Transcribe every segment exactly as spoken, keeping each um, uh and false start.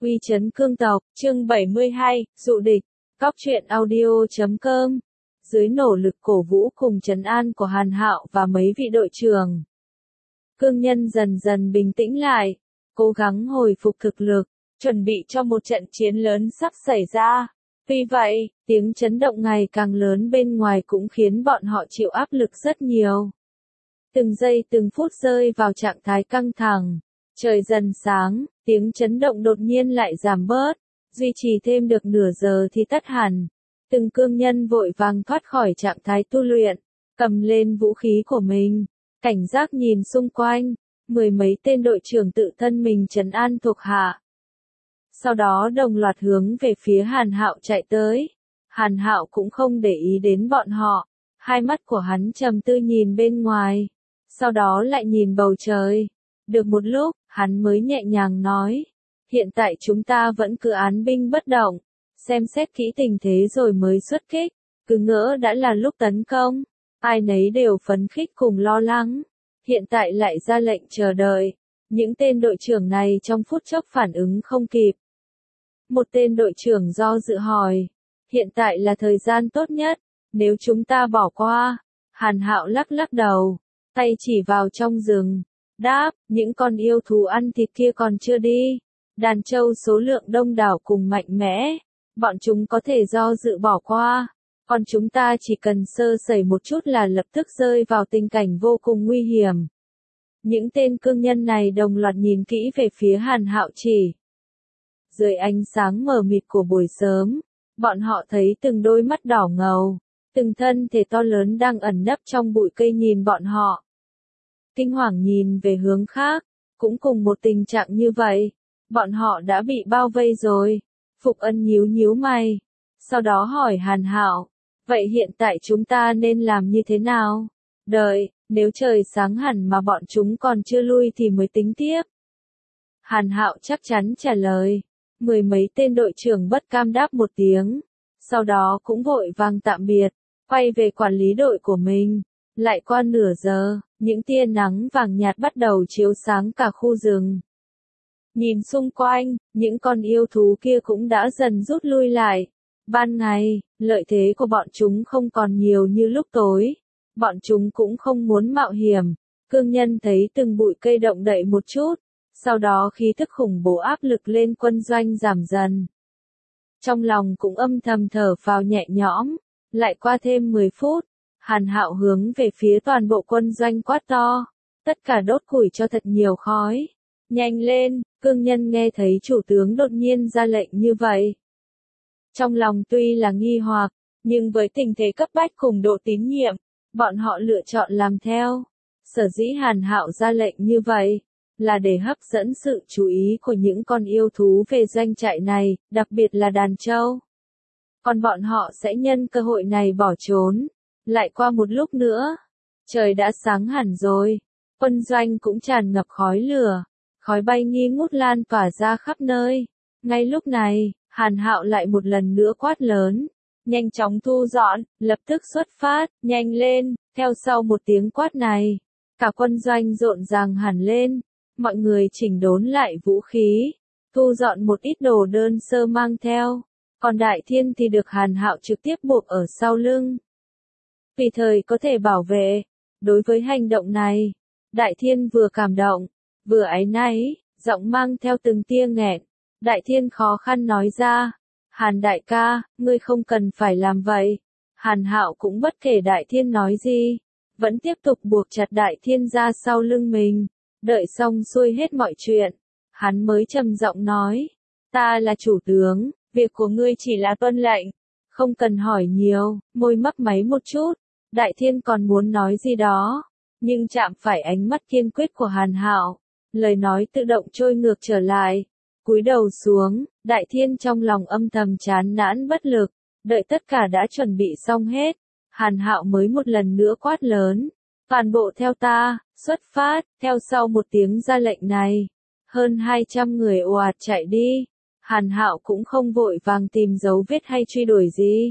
Uy chấn cương tộc, chương bảy mươi hai, dụ địch, cóc truyện audio chấm com. Dưới nỗ lực cổ vũ cùng trấn an của Hàn Hạo và mấy vị đội trưởng, cương nhân dần dần bình tĩnh lại, cố gắng hồi phục thực lực, chuẩn bị cho một trận chiến lớn sắp xảy ra. Tuy vậy, tiếng chấn động ngày càng lớn bên ngoài cũng khiến bọn họ chịu áp lực rất nhiều. Từng giây từng phút rơi vào trạng thái căng thẳng. Trời dần sáng, tiếng chấn động đột nhiên lại giảm bớt, duy trì thêm được nửa giờ thì tắt hẳn. Từng cương nhân vội vàng thoát khỏi trạng thái tu luyện, cầm lên vũ khí của mình, cảnh giác nhìn xung quanh, mười mấy tên đội trưởng tự thân mình trấn an thuộc hạ. Sau đó đồng loạt hướng về phía Hàn Hạo chạy tới. Hàn Hạo cũng không để ý đến bọn họ, hai mắt của hắn trầm tư nhìn bên ngoài, sau đó lại nhìn bầu trời. Được một lúc, hắn mới nhẹ nhàng nói, hiện tại chúng ta vẫn cứ án binh bất động, xem xét kỹ tình thế rồi mới xuất kích, cứ ngỡ đã là lúc tấn công, ai nấy đều phấn khích cùng lo lắng, hiện tại lại ra lệnh chờ đợi, những tên đội trưởng này trong phút chốc phản ứng không kịp. Một tên đội trưởng do dự hỏi, hiện tại là thời gian tốt nhất, nếu chúng ta bỏ qua. Hàn Hạo lắc lắc đầu, tay chỉ vào trong rừng. Đáp, những con yêu thú ăn thịt kia còn chưa đi. Đàn trâu số lượng đông đảo cùng mạnh mẽ. Bọn chúng có thể do dự bỏ qua. Còn chúng ta chỉ cần sơ sẩy một chút là lập tức rơi vào tình cảnh vô cùng nguy hiểm. Những tên cương nhân này đồng loạt nhìn kỹ về phía Hàn Hạo chỉ. Dưới ánh sáng mờ mịt của buổi sớm, bọn họ thấy từng đôi mắt đỏ ngầu, từng thân thể to lớn đang ẩn nấp trong bụi cây nhìn bọn họ. Kinh hoàng nhìn về hướng khác, cũng cùng một tình trạng như vậy, bọn họ đã bị bao vây rồi. Phục Ân nhíu nhíu mày, sau đó hỏi Hàn Hạo, vậy hiện tại chúng ta nên làm như thế nào? Đợi, nếu trời sáng hẳn mà bọn chúng còn chưa lui thì mới tính tiếp. Hàn Hạo chắc chắn trả lời, mười mấy tên đội trưởng bất cam đáp một tiếng, sau đó cũng vội vàng tạm biệt, quay về quản lý đội của mình. Lại qua nửa giờ, những tia nắng vàng nhạt bắt đầu chiếu sáng cả khu rừng. Nhìn xung quanh, những con yêu thú kia cũng đã dần rút lui lại. Ban ngày, lợi thế của bọn chúng không còn nhiều như lúc tối. Bọn chúng cũng không muốn mạo hiểm. Cương nhân thấy từng bụi cây động đậy một chút, sau đó khí thức khủng bố áp lực lên quân doanh giảm dần. Trong lòng cũng âm thầm thở phào nhẹ nhõm. Lại qua thêm mười phút. Hàn Hạo hướng về phía toàn bộ quân doanh quát to, tất cả đốt củi cho thật nhiều khói. Nhanh lên, cương nhân nghe thấy chủ tướng đột nhiên ra lệnh như vậy. Trong lòng tuy là nghi hoặc, nhưng với tình thế cấp bách cùng độ tín nhiệm, bọn họ lựa chọn làm theo. Sở dĩ Hàn Hạo ra lệnh như vậy, là để hấp dẫn sự chú ý của những con yêu thú về doanh trại này, đặc biệt là đàn trâu. Còn bọn họ sẽ nhân cơ hội này bỏ trốn. Lại qua một lúc nữa, trời đã sáng hẳn rồi, quân doanh cũng tràn ngập khói lửa, khói bay nghi ngút lan tỏa ra khắp nơi. Ngay lúc này, Hàn Hạo lại một lần nữa quát lớn, nhanh chóng thu dọn, lập tức xuất phát, nhanh lên. Theo sau một tiếng quát này, cả quân doanh rộn ràng hẳn lên, mọi người chỉnh đốn lại vũ khí, thu dọn một ít đồ đơn sơ mang theo, còn Đại Thiên thì được Hàn Hạo trực tiếp buộc ở sau lưng. Vì thời có thể bảo vệ. Đối với hành động này, Đại Thiên vừa cảm động, vừa áy náy, giọng mang theo từng tia nghẹn. Đại Thiên khó khăn nói ra, Hàn đại ca, ngươi không cần phải làm vậy. Hàn Hạo cũng bất kể Đại Thiên nói gì, vẫn tiếp tục buộc chặt Đại Thiên ra sau lưng mình. Đợi xong xuôi hết mọi chuyện, hắn mới trầm giọng nói, ta là chủ tướng, việc của ngươi chỉ là tuân lệnh, không cần hỏi nhiều. Môi mấp máy một chút. Đại Thiên còn muốn nói gì đó, nhưng chạm phải ánh mắt kiên quyết của Hàn Hạo, lời nói tự động trôi ngược trở lại. Cúi đầu xuống, Đại Thiên trong lòng âm thầm chán nản bất lực, đợi tất cả đã chuẩn bị xong hết, Hàn Hạo mới một lần nữa quát lớn, toàn bộ theo ta, xuất phát. Theo sau một tiếng ra lệnh này, hơn hai trăm người ồ ạt chạy đi. Hàn Hạo cũng không vội vàng tìm dấu vết hay truy đuổi gì,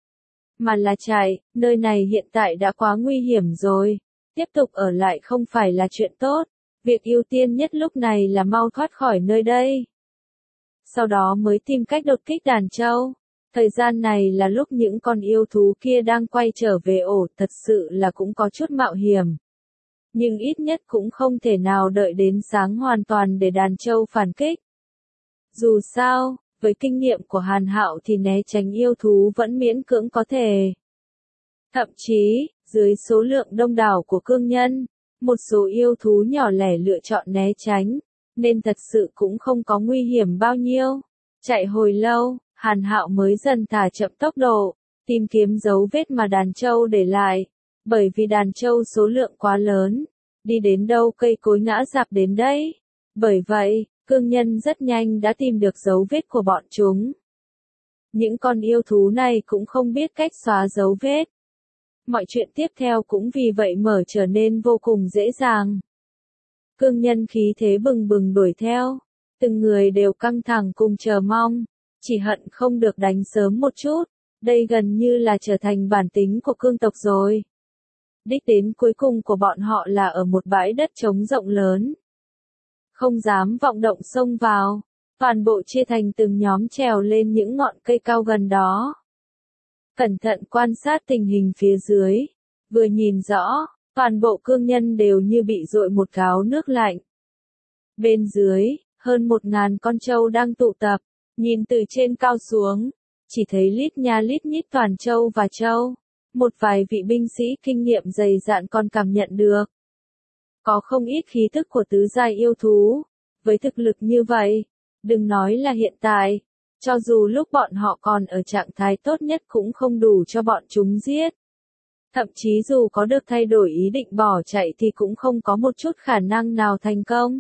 mà là chạy, nơi này hiện tại đã quá nguy hiểm rồi, tiếp tục ở lại không phải là chuyện tốt, việc ưu tiên nhất lúc này là mau thoát khỏi nơi đây. sau đó mới tìm cách đột kích đàn trâu. Thời gian này là lúc những con yêu thú kia đang quay trở về ổ, thật sự là cũng có chút mạo hiểm. Nhưng ít nhất cũng không thể nào đợi đến sáng hoàn toàn để đàn trâu phản kích. Dù sao, với kinh nghiệm của Hàn Hạo thì né tránh yêu thú vẫn miễn cưỡng có thể. Thậm chí, dưới số lượng đông đảo của cương nhân, một số yêu thú nhỏ lẻ lựa chọn né tránh, nên thật sự cũng không có nguy hiểm bao nhiêu. Chạy hồi lâu, Hàn Hạo mới dần thả chậm tốc độ, tìm kiếm dấu vết mà đàn trâu để lại, bởi vì đàn trâu số lượng quá lớn, đi đến đâu cây cối ngã rạp đến đấy. Bởi vậy, cương nhân rất nhanh đã tìm được dấu vết của bọn chúng. Những con yêu thú này cũng không biết cách xóa dấu vết. Mọi chuyện tiếp theo cũng vì vậy mở trở nên vô cùng dễ dàng. Cương nhân khí thế bừng bừng đuổi theo, từng người đều căng thẳng cùng chờ mong, chỉ hận không được đánh sớm một chút, đây gần như là trở thành bản tính của cương tộc rồi. Đích đến cuối cùng của bọn họ là ở một bãi đất trống rộng lớn. Không dám vọng động xông vào, toàn bộ chia thành từng nhóm trèo lên những ngọn cây cao gần đó. Cẩn thận quan sát tình hình phía dưới, vừa nhìn rõ, toàn bộ cương nhân đều như bị dội một gáo nước lạnh. Bên dưới, hơn một ngàn con trâu đang tụ tập, nhìn từ trên cao xuống, chỉ thấy lít nha lít nhít toàn trâu và trâu. Một vài vị binh sĩ kinh nghiệm dày dạn còn cảm nhận được. Có không ít khí tức của tứ giai yêu thú. Với thực lực như vậy, đừng nói là hiện tại, cho dù lúc bọn họ còn ở trạng thái tốt nhất cũng không đủ cho bọn chúng giết. Thậm chí dù có được thay đổi ý định bỏ chạy thì cũng không có một chút khả năng nào thành công.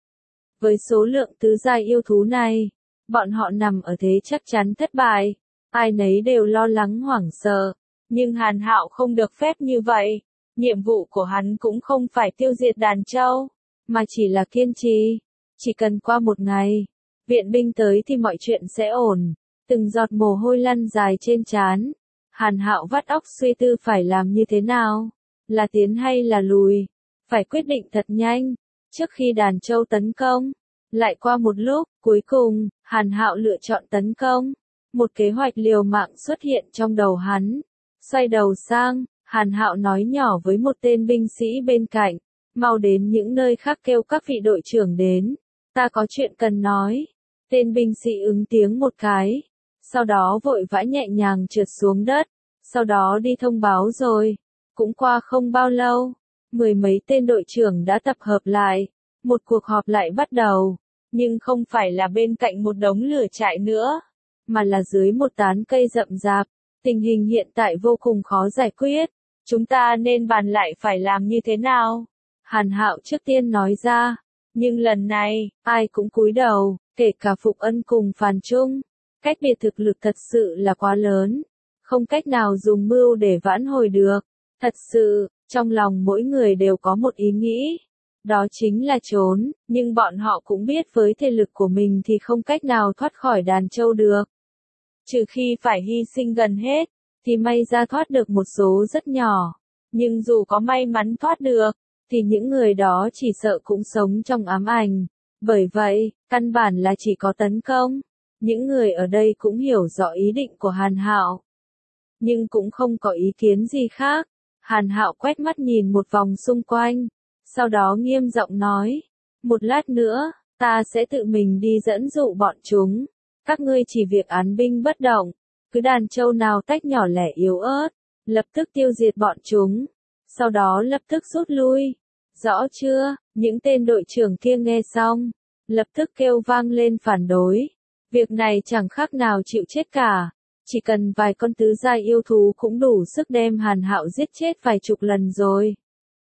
Với số lượng tứ giai yêu thú này, bọn họ nằm ở thế chắc chắn thất bại, ai nấy đều lo lắng hoảng sợ. Nhưng Hàn Hạo không được phép như vậy, nhiệm vụ của hắn cũng không phải tiêu diệt đàn trâu, mà chỉ là kiên trì, chỉ cần qua một ngày, viện binh tới thì mọi chuyện sẽ ổn. Từng giọt mồ hôi lăn dài trên trán, Hàn Hạo vắt óc suy tư phải làm như thế nào, là tiến hay là lùi, phải quyết định thật nhanh, trước khi đàn trâu tấn công. Lại qua một lúc, cuối cùng, Hàn Hạo lựa chọn tấn công, một kế hoạch liều mạng xuất hiện trong đầu hắn. Xoay đầu sang, Hàn Hạo nói nhỏ với một tên binh sĩ bên cạnh, mau đến những nơi khác kêu các vị đội trưởng đến, ta có chuyện cần nói. Tên binh sĩ ứng tiếng một cái, sau đó vội vã nhẹ nhàng trượt xuống đất, sau đó đi thông báo rồi. Cũng qua không bao lâu, mười mấy tên đội trưởng đã tập hợp lại, một cuộc họp lại bắt đầu, nhưng không phải là bên cạnh một đống lửa trại nữa, mà là dưới một tán cây rậm rạp. Tình hình hiện tại vô cùng khó giải quyết, chúng ta nên bàn lại phải làm như thế nào? Hàn Hạo trước tiên nói ra, nhưng lần này, ai cũng cúi đầu, kể cả Phục Ân cùng Phàn Trung. Cách biệt thực lực thật sự là quá lớn, không cách nào dùng mưu để vãn hồi được. Thật sự, trong lòng mỗi người đều có một ý nghĩ, đó chính là trốn, nhưng bọn họ cũng biết với thể lực của mình thì không cách nào thoát khỏi đàn trâu được. Trừ khi phải hy sinh gần hết, thì may ra thoát được một số rất nhỏ. Nhưng dù có may mắn thoát được, thì những người đó chỉ sợ cũng sống trong ám ảnh. Bởi vậy, căn bản là chỉ có tấn công. Những người ở đây cũng hiểu rõ ý định của Hàn Hạo, nhưng cũng không có ý kiến gì khác. Hàn Hạo quét mắt nhìn một vòng xung quanh, sau đó nghiêm giọng nói, một lát nữa, ta sẽ tự mình đi dẫn dụ bọn chúng. Các ngươi chỉ việc án binh bất động, cứ đàn trâu nào tách nhỏ lẻ yếu ớt, lập tức tiêu diệt bọn chúng, sau đó lập tức rút lui. Rõ chưa? Những tên đội trưởng kia nghe xong, lập tức kêu vang lên phản đối. Việc này chẳng khác nào chịu chết cả, chỉ cần vài con tứ giai yêu thú cũng đủ sức đem Hàn Hạo giết chết vài chục lần rồi.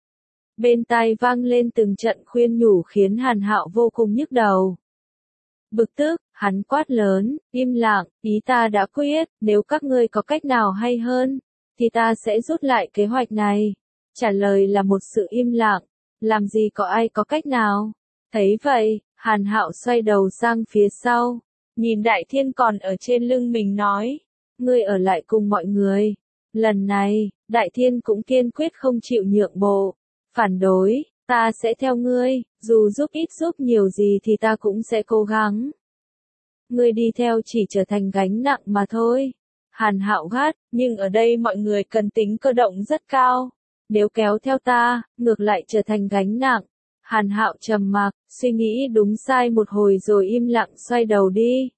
Bên tai vang lên từng trận khuyên nhủ khiến Hàn Hạo vô cùng nhức đầu. Bực tức, hắn quát lớn, im lặng, ý ta đã quyết, nếu các ngươi có cách nào hay hơn, thì ta sẽ rút lại kế hoạch này. Trả lời là một sự im lặng, làm gì có ai có cách nào. Thấy vậy, Hàn Hạo xoay đầu sang phía sau, nhìn Đại Thiên còn ở trên lưng mình nói, ngươi ở lại cùng mọi người. Lần này, Đại Thiên cũng kiên quyết không chịu nhượng bộ, phản đối. Ta sẽ theo ngươi, dù giúp ít giúp nhiều gì thì ta cũng sẽ cố gắng. ngươi đi theo chỉ trở thành gánh nặng mà thôi. Hàn Hạo gắt, nhưng ở đây mọi người cần tính cơ động rất cao. Nếu kéo theo ta, ngược lại trở thành gánh nặng. Hàn Hạo trầm mặc, suy nghĩ đúng sai một hồi rồi im lặng xoay đầu đi.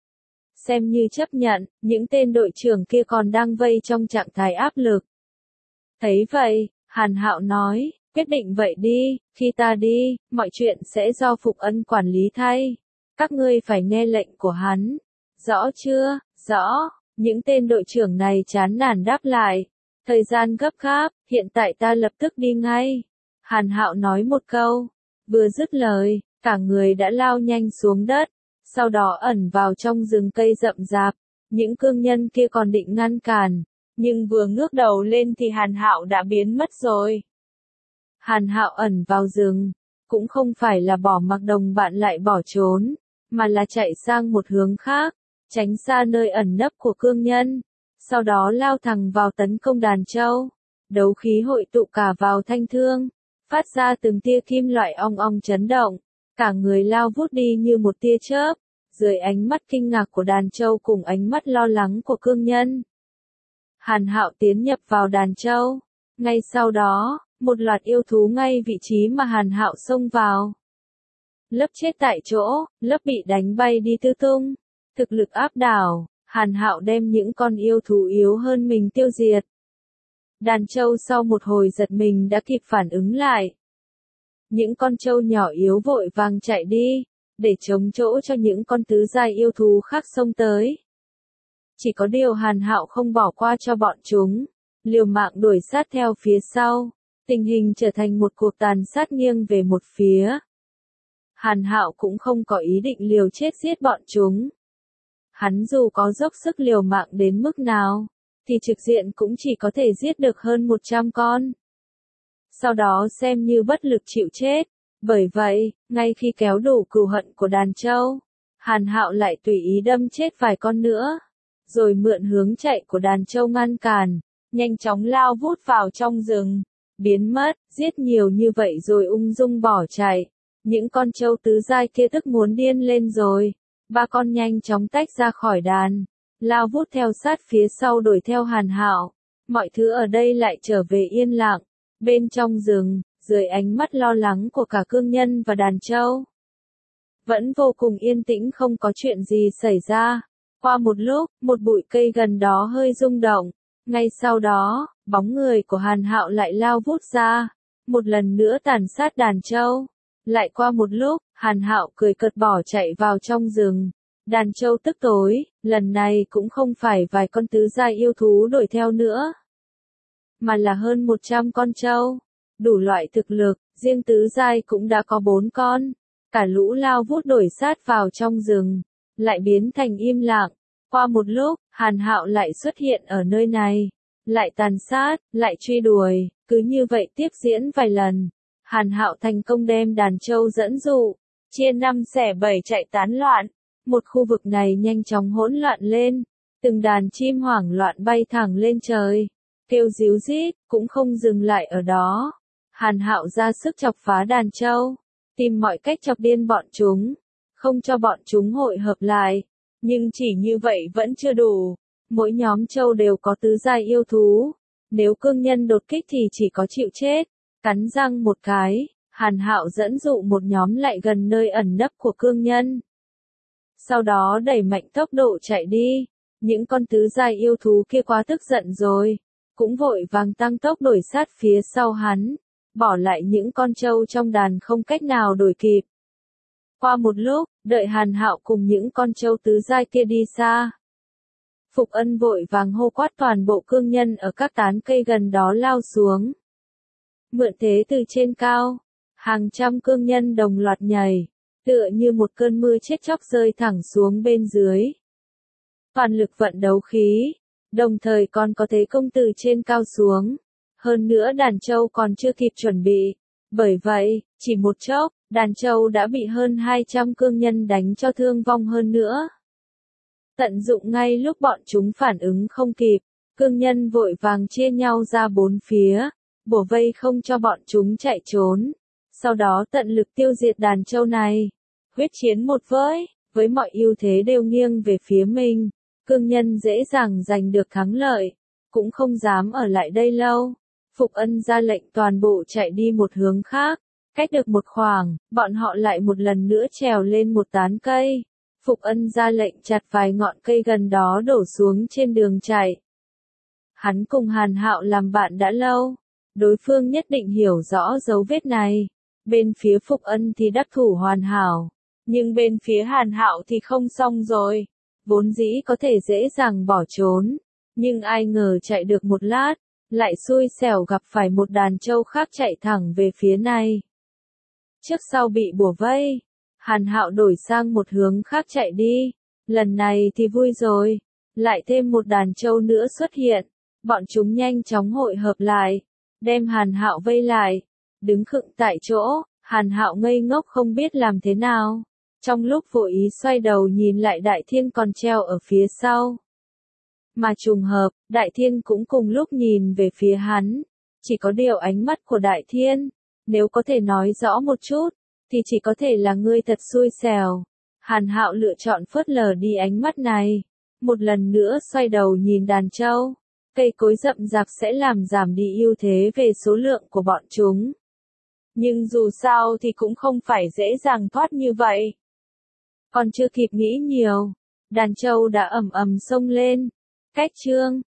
Xem như chấp nhận, những tên đội trưởng kia còn đang vây trong trạng thái áp lực. Thấy vậy, Hàn Hạo nói, quyết định vậy đi, khi ta đi, mọi chuyện sẽ do Phục Ân quản lý thay. Các ngươi phải nghe lệnh của hắn. Rõ chưa? Rõ. Những tên đội trưởng này chán nản đáp lại. Thời gian gấp gáp, hiện tại ta lập tức đi ngay. Hàn Hạo nói một câu. Vừa dứt lời, cả người đã lao nhanh xuống đất. Sau đó ẩn vào trong rừng cây rậm rạp. Những cương nhân kia còn định ngăn cản. Nhưng vừa ngước đầu lên thì Hàn Hạo đã biến mất rồi. Hàn Hạo ẩn vào rừng. Cũng không phải là bỏ mặc đồng bạn lại bỏ trốn. Mà là chạy sang một hướng khác. Tránh xa nơi ẩn nấp của cương nhân. Sau đó lao thẳng vào tấn công đàn trâu. Đấu khí hội tụ cả vào thanh thương. Phát ra từng tia kim loại ong ong chấn động. Cả người lao vút đi như một tia chớp. Dưới ánh mắt kinh ngạc của đàn trâu cùng ánh mắt lo lắng của cương nhân. Hàn Hạo tiến nhập vào đàn trâu. Ngay sau đó, một loạt yêu thú ngay vị trí mà Hàn Hạo xông vào. Lớp chết tại chỗ, lớp bị đánh bay đi tứ tung. Thực lực áp đảo, Hàn Hạo đem những con yêu thú yếu hơn mình tiêu diệt. Đàn trâu sau một hồi giật mình đã kịp phản ứng lại. Những con trâu nhỏ yếu vội vàng chạy đi, để chống chỗ cho những con tứ giai yêu thú khác xông tới. Chỉ có điều Hàn Hạo không bỏ qua cho bọn chúng, liều mạng đuổi sát theo phía sau. Tình hình trở thành một cuộc tàn sát nghiêng về một phía. Hàn Hạo cũng không có ý định liều chết giết bọn chúng. Hắn dù có dốc sức liều mạng đến mức nào, thì trực diện cũng chỉ có thể giết được hơn một trăm con. Sau đó xem như bất lực chịu chết. Bởi vậy, ngay khi kéo đủ cừu hận của đàn trâu, Hàn Hạo lại tùy ý đâm chết vài con nữa. Rồi mượn hướng chạy của đàn trâu ngăn cản, nhanh chóng lao vút vào trong rừng. Biến mất, giết nhiều như vậy rồi ung dung bỏ chạy. Những con trâu tứ giai kia tức muốn điên lên rồi. Ba con nhanh chóng tách ra khỏi đàn, lao vút theo sát phía sau đuổi theo Hàn Hạo. Mọi thứ ở đây lại trở về yên lặng. Bên trong rừng, dưới ánh mắt lo lắng của cả cương nhân và đàn trâu, vẫn vô cùng yên tĩnh, không có chuyện gì xảy ra. Qua một lúc, một bụi cây gần đó hơi rung động. Ngay sau đó, bóng người của Hàn Hạo lại lao vút ra, một lần nữa tàn sát đàn trâu. Lại qua một lúc, Hàn Hạo cười cợt bỏ chạy vào trong rừng. Đàn trâu tức tối, lần này cũng không phải vài con tứ giai yêu thú đuổi theo nữa, mà là hơn một trăm con trâu. Đủ loại thực lực, riêng tứ giai cũng đã có bốn con. Cả lũ lao vút đuổi sát vào trong rừng, lại biến thành im lặng. Qua một lúc, Hàn Hạo lại xuất hiện ở nơi này, lại tàn sát, lại truy đuổi, cứ như vậy tiếp diễn vài lần. Hàn Hạo thành công đem đàn trâu dẫn dụ, chia năm xẻ bảy chạy tán loạn. Một khu vực này nhanh chóng hỗn loạn lên, từng đàn chim hoảng loạn bay thẳng lên trời, kêu ríu rít, cũng không dừng lại ở đó. Hàn Hạo ra sức chọc phá đàn trâu, tìm mọi cách chọc điên bọn chúng, không cho bọn chúng hội hợp lại. Nhưng chỉ như vậy vẫn chưa đủ. Mỗi nhóm trâu đều có tứ giai yêu thú. Nếu cương nhân đột kích thì chỉ có chịu chết. Cắn răng một cái, Hàn Hạo dẫn dụ một nhóm lại gần nơi ẩn nấp của cương nhân. Sau đó đẩy mạnh tốc độ chạy đi. Những con tứ giai yêu thú kia quá tức giận rồi, cũng vội vàng tăng tốc đuổi sát phía sau hắn, bỏ lại những con trâu trong đàn không cách nào đuổi kịp. Qua một lúc, đợi Hàn Hạo cùng những con trâu tứ giai kia đi xa, Phục Ân vội vàng hô quát toàn bộ cương nhân ở các tán cây gần đó lao xuống. Mượn thế từ trên cao, hàng trăm cương nhân đồng loạt nhảy, tựa như một cơn mưa chết chóc rơi thẳng xuống bên dưới. Toàn lực vận đấu khí, đồng thời còn có thế công từ trên cao xuống. Hơn nữa đàn trâu còn chưa kịp chuẩn bị. Bởi vậy, chỉ một chốc, đàn trâu đã bị hơn hai trăm cương nhân đánh cho thương vong hơn nữa. Tận dụng ngay lúc bọn chúng phản ứng không kịp, cương nhân vội vàng chia nhau ra bốn phía, bổ vây không cho bọn chúng chạy trốn. Sau đó tận lực tiêu diệt đàn trâu này. Huyết chiến một với, với mọi ưu thế đều nghiêng về phía mình, cương nhân dễ dàng giành được thắng lợi, cũng không dám ở lại đây lâu. Phục Ân ra lệnh toàn bộ chạy đi một hướng khác, cách được một khoảng, bọn họ lại một lần nữa trèo lên một tán cây. Phục Ân ra lệnh chặt vài ngọn cây gần đó đổ xuống trên đường chạy. Hắn cùng Hàn Hạo làm bạn đã lâu, đối phương nhất định hiểu rõ dấu vết này. Bên phía Phục Ân thì đắc thủ hoàn hảo, nhưng bên phía Hàn Hạo thì không xong rồi. Vốn dĩ có thể dễ dàng bỏ trốn, nhưng ai ngờ chạy được một lát, lại xui xẻo gặp phải một đàn trâu khác chạy thẳng về phía này. Trước sau bị bủa vây, Hàn Hạo đổi sang một hướng khác chạy đi. Lần này thì vui rồi, lại thêm một đàn trâu nữa xuất hiện. Bọn chúng nhanh chóng hội hợp lại, đem Hàn Hạo vây lại. Đứng khựng tại chỗ, Hàn Hạo ngây ngốc không biết làm thế nào. Trong lúc vội ý xoay đầu nhìn lại Đại Thiên còn treo ở phía sau. Mà trùng hợp, Đại Thiên cũng cùng lúc nhìn về phía hắn. Chỉ có điều ánh mắt của Đại Thiên, nếu có thể nói rõ một chút, thì chỉ có thể là ngươi thật xui xẻo. Hàn Hạo lựa chọn phớt lờ đi ánh mắt này. Một lần nữa xoay đầu nhìn đàn trâu. Cây cối rậm rạp sẽ làm giảm đi ưu thế về số lượng của bọn chúng. Nhưng dù sao thì cũng không phải dễ dàng thoát như vậy. Còn chưa kịp nghĩ nhiều, đàn trâu đã ầm ầm xông lên. Cách chương